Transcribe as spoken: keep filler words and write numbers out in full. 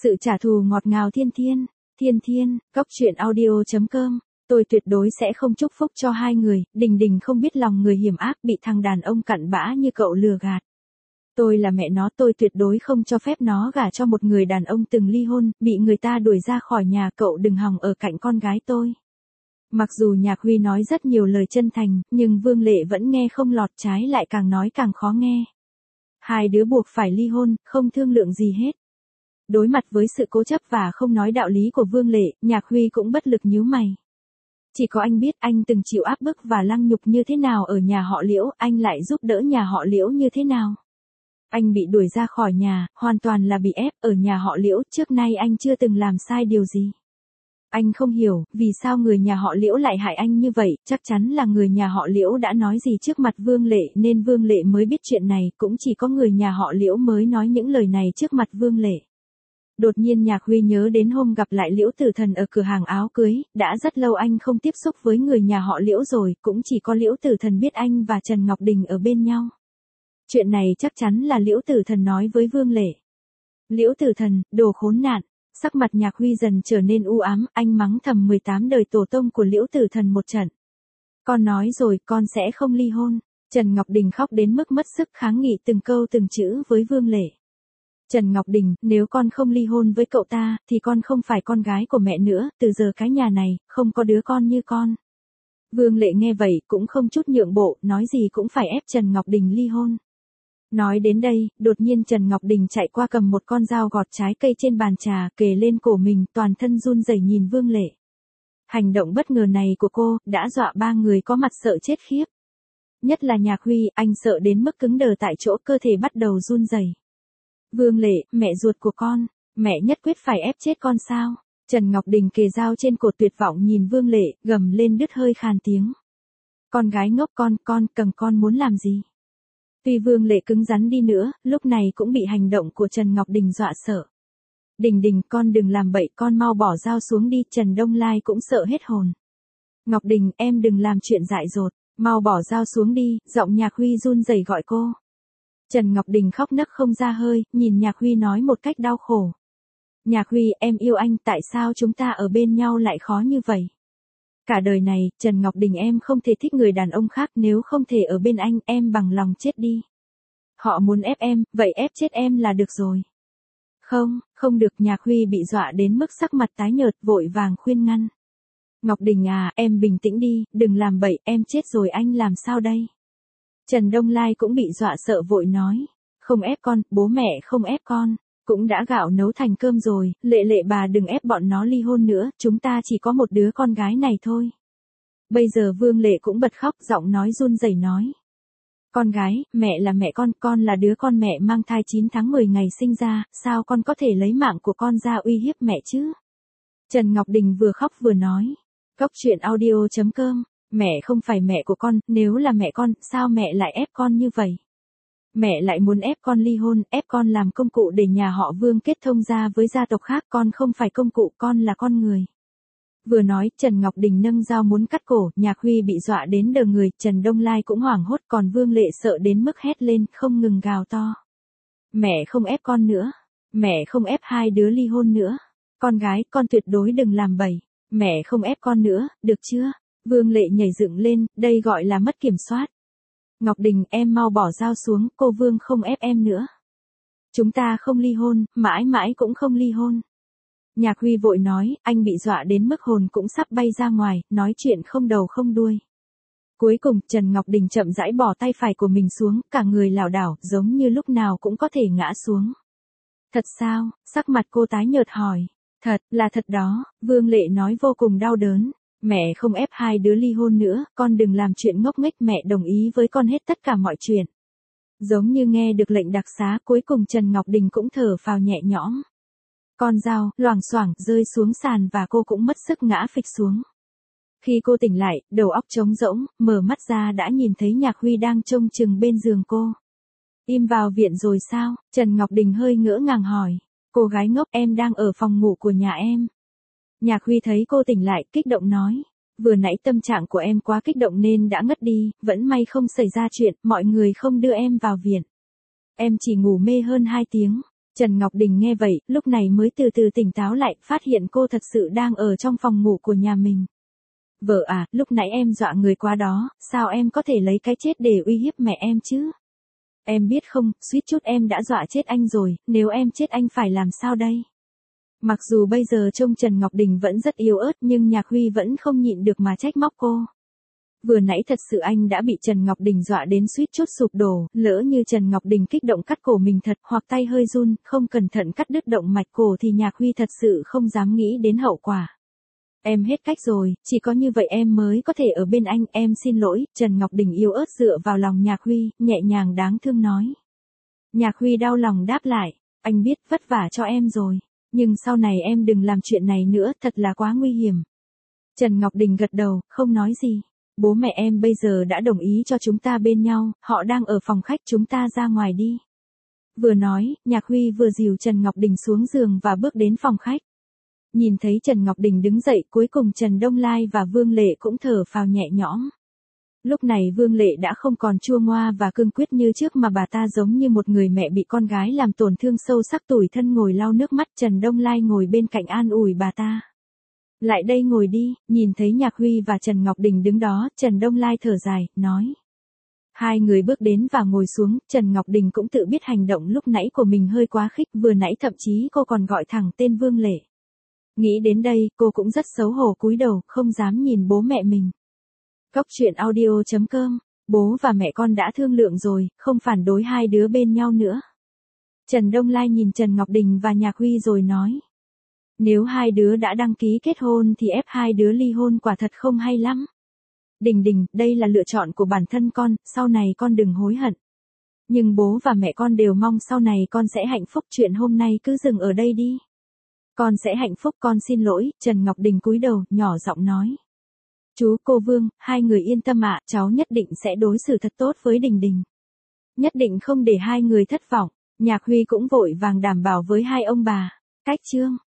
Sự trả thù ngọt ngào thiên thiên, thiên thiên, góc truyện audio.com. Tôi tuyệt đối sẽ không chúc phúc cho hai người, Đình Đình không biết lòng người hiểm ác bị thằng đàn ông cặn bã như cậu lừa gạt. Tôi là mẹ nó, tôi tuyệt đối không cho phép nó gả cho một người đàn ông từng ly hôn, bị người ta đuổi ra khỏi nhà, cậu đừng hòng ở cạnh con gái tôi. Mặc dù Nhạc Huy nói rất nhiều lời chân thành, nhưng Vương Lệ vẫn nghe không lọt, trái lại càng nói càng khó nghe. Hai đứa buộc phải ly hôn, không thương lượng gì hết. Đối mặt với sự cố chấp và không nói đạo lý của Vương Lệ, Nhạc Huy cũng bất lực nhíu mày. Chỉ có anh biết anh từng chịu áp bức và lăng nhục như thế nào ở nhà họ Liễu, anh lại giúp đỡ nhà họ Liễu như thế nào. Anh bị đuổi ra khỏi nhà, hoàn toàn là bị ép, ở nhà họ Liễu, trước nay anh chưa từng làm sai điều gì. Anh không hiểu, vì sao người nhà họ Liễu lại hại anh như vậy, chắc chắn là người nhà họ Liễu đã nói gì trước mặt Vương Lệ nên Vương Lệ mới biết chuyện này, cũng chỉ có người nhà họ Liễu mới nói những lời này trước mặt Vương Lệ. Đột nhiên Nhạc Huy nhớ đến hôm gặp lại Liễu Tử Thần ở cửa hàng áo cưới, đã rất lâu anh không tiếp xúc với người nhà họ Liễu rồi, cũng chỉ có Liễu Tử Thần biết anh và Trần Ngọc Đình ở bên nhau. Chuyện này chắc chắn là Liễu Tử Thần nói với Vương Lệ. Liễu Tử Thần, đồ khốn nạn. Sắc mặt Nhạc Huy dần trở nên u ám, anh mắng thầm mười tám đời tổ tông của Liễu Tử Thần một trận. Con nói rồi, con sẽ không ly hôn. Trần Ngọc Đình khóc đến mức mất sức kháng nghị từng câu từng chữ với Vương Lệ. Trần Ngọc Đình, nếu con không ly hôn với cậu ta, thì con không phải con gái của mẹ nữa, từ giờ cái nhà này, không có đứa con như con. Vương Lệ nghe vậy, cũng không chút nhượng bộ, nói gì cũng phải ép Trần Ngọc Đình ly hôn. Nói đến đây, đột nhiên Trần Ngọc Đình chạy qua cầm một con dao gọt trái cây trên bàn trà, kề lên cổ mình, toàn thân run rẩy nhìn Vương Lệ. Hành động bất ngờ này của cô, đã dọa ba người có mặt sợ chết khiếp. Nhất là Nhạc Huy, anh sợ đến mức cứng đờ tại chỗ, cơ thể bắt đầu run rẩy. Vương Lệ, mẹ ruột của con, mẹ nhất quyết phải ép chết con sao? Trần Ngọc Đình kề dao trên cổ tuyệt vọng nhìn Vương Lệ, gầm lên đứt hơi khàn tiếng. Con gái ngốc, con, con, cầm con muốn làm gì? Tuy Vương Lệ cứng rắn đi nữa, lúc này cũng bị hành động của Trần Ngọc Đình dọa sợ. Đình Đình, con đừng làm bậy, con mau bỏ dao xuống đi, Trần Đông Lai cũng sợ hết hồn. Ngọc Đình, em đừng làm chuyện dại dột, mau bỏ dao xuống đi, giọng Nhạc Huy run rẩy gọi cô. Trần Ngọc Đình khóc nấc không ra hơi, nhìn Nhạc Huy nói một cách đau khổ. Nhạc Huy, em yêu anh, tại sao chúng ta ở bên nhau lại khó như vậy? Cả đời này, Trần Ngọc Đình em không thể thích người đàn ông khác, nếu không thể ở bên anh, em bằng lòng chết đi. Họ muốn ép em, vậy ép chết em là được rồi. Không, không được, Nhạc Huy bị dọa đến mức sắc mặt tái nhợt, vội vàng khuyên ngăn. Ngọc Đình à, em bình tĩnh đi, đừng làm bậy, em chết rồi anh làm sao đây? Trần Đông Lai cũng bị dọa sợ vội nói. Không ép con, bố mẹ không ép con. Cũng đã gạo nấu thành cơm rồi, Lệ Lệ bà đừng ép bọn nó ly hôn nữa, chúng ta chỉ có một đứa con gái này thôi. Bây giờ Vương Lệ cũng bật khóc, giọng nói run rẩy nói. Con gái, mẹ là mẹ con, con là đứa con mẹ mang thai chín tháng mười ngày sinh ra, sao con có thể lấy mạng của con ra uy hiếp mẹ chứ? Trần Ngọc Đình vừa khóc vừa nói. Góc truyện audio.com, mẹ không phải mẹ của con, nếu là mẹ con, sao mẹ lại ép con như vậy? Mẹ lại muốn ép con ly hôn, ép con làm công cụ để nhà họ Vương kết thông ra với gia tộc khác, con không phải công cụ, con là con người. Vừa nói, Trần Ngọc Đình nâng dao muốn cắt cổ, Nhạc Huy bị dọa đến đờ người, Trần Đông Lai cũng hoảng hốt, còn Vương Lệ sợ đến mức hét lên, không ngừng gào to. Mẹ không ép con nữa, mẹ không ép hai đứa ly hôn nữa. Con gái, con tuyệt đối đừng làm bậy, mẹ không ép con nữa, được chưa? Vương Lệ nhảy dựng lên, đây gọi là mất kiểm soát. Ngọc Đình, em mau bỏ dao xuống, cô Vương không ép em nữa. Chúng ta không ly hôn, mãi mãi cũng không ly hôn. Nhạc Huy vội nói, anh bị dọa đến mức hồn cũng sắp bay ra ngoài, nói chuyện không đầu không đuôi. Cuối cùng, Trần Ngọc Đình chậm rãi bỏ tay phải của mình xuống, cả người lảo đảo, giống như lúc nào cũng có thể ngã xuống. Thật sao? Sắc mặt cô tái nhợt hỏi. Thật, là thật đó, Vương Lệ nói vô cùng đau đớn. Mẹ không ép hai đứa ly hôn nữa, con đừng làm chuyện ngốc nghếch, mẹ đồng ý với con hết tất cả mọi chuyện. Giống như nghe được lệnh đặc xá, cuối cùng Trần Ngọc Đình cũng thở phào nhẹ nhõm. Con dao, loảng xoảng, rơi xuống sàn và cô cũng mất sức ngã phịch xuống. Khi cô tỉnh lại, đầu óc trống rỗng, mở mắt ra đã nhìn thấy Nhạc Huy đang trông chừng bên giường cô. Im vào viện rồi sao? Trần Ngọc Đình hơi ngỡ ngàng hỏi. Cô gái ngốc, em đang ở phòng ngủ của nhà em. Nhạc Huy thấy cô tỉnh lại, kích động nói. Vừa nãy tâm trạng của em quá kích động nên đã ngất đi, vẫn may không xảy ra chuyện, mọi người không đưa em vào viện. Em chỉ ngủ mê hơn hai tiếng. Trần Ngọc Đình nghe vậy, lúc này mới từ từ tỉnh táo lại, phát hiện cô thật sự đang ở trong phòng ngủ của nhà mình. Vợ à, lúc nãy em dọa người quá đó, sao em có thể lấy cái chết để uy hiếp mẹ em chứ? Em biết không, suýt chút em đã dọa chết anh rồi, nếu em chết anh phải làm sao đây? Mặc dù bây giờ trông Trần Ngọc Đình vẫn rất yếu ớt nhưng Nhạc Huy vẫn không nhịn được mà trách móc cô. Vừa nãy thật sự anh đã bị Trần Ngọc Đình dọa đến suýt chút sụp đổ, lỡ như Trần Ngọc Đình kích động cắt cổ mình thật hoặc tay hơi run, không cẩn thận cắt đứt động mạch cổ thì Nhạc Huy thật sự không dám nghĩ đến hậu quả. Em hết cách rồi, chỉ có như vậy em mới có thể ở bên anh, em xin lỗi, Trần Ngọc Đình yếu ớt dựa vào lòng Nhạc Huy, nhẹ nhàng đáng thương nói. Nhạc Huy đau lòng đáp lại, anh biết vất vả cho em rồi, nhưng sau này em đừng làm chuyện này nữa, thật là quá nguy hiểm. Trần Ngọc Đình gật đầu, không nói gì. Bố mẹ em bây giờ đã đồng ý cho chúng ta bên nhau, họ đang ở phòng khách, chúng ta ra ngoài đi. Vừa nói, Nhạc Huy vừa dìu Trần Ngọc Đình xuống giường và bước đến phòng khách. Nhìn thấy Trần Ngọc Đình đứng dậy, cuối cùng Trần Đông Lai và Vương Lệ cũng thở phào nhẹ nhõm. Lúc này Vương Lệ đã không còn chua ngoa và cương quyết như trước mà bà ta giống như một người mẹ bị con gái làm tổn thương sâu sắc, tủi thân ngồi lau nước mắt. Trần Đông Lai ngồi bên cạnh an ủi bà ta. Lại đây ngồi đi, nhìn thấy Nhạc Huy và Trần Ngọc Đình đứng đó, Trần Đông Lai thở dài, nói. Hai người bước đến và ngồi xuống, Trần Ngọc Đình cũng tự biết hành động lúc nãy của mình hơi quá khích, vừa nãy thậm chí cô còn gọi thẳng tên Vương Lệ. Nghĩ đến đây, cô cũng rất xấu hổ cúi đầu, không dám nhìn bố mẹ mình. Cốc truyện audio chấm com, bố và mẹ con đã thương lượng rồi, không phản đối hai đứa bên nhau nữa. Trần Đông Lai nhìn Trần Ngọc Đình và Nhạc Huy rồi nói. Nếu hai đứa đã đăng ký kết hôn thì ép hai đứa ly hôn quả thật không hay lắm. Đình Đình, đây là lựa chọn của bản thân con, sau này con đừng hối hận. Nhưng bố và mẹ con đều mong sau này con sẽ hạnh phúc, chuyện hôm nay cứ dừng ở đây đi. Con sẽ hạnh phúc, con xin lỗi, Trần Ngọc Đình cúi đầu, nhỏ giọng nói. Chú, cô Vương, hai người yên tâm ạ, cháu nhất định sẽ đối xử thật tốt với Đình Đình. Nhất định không để hai người thất vọng, Nhạc Huy cũng vội vàng đảm bảo với hai ông bà. Cách chương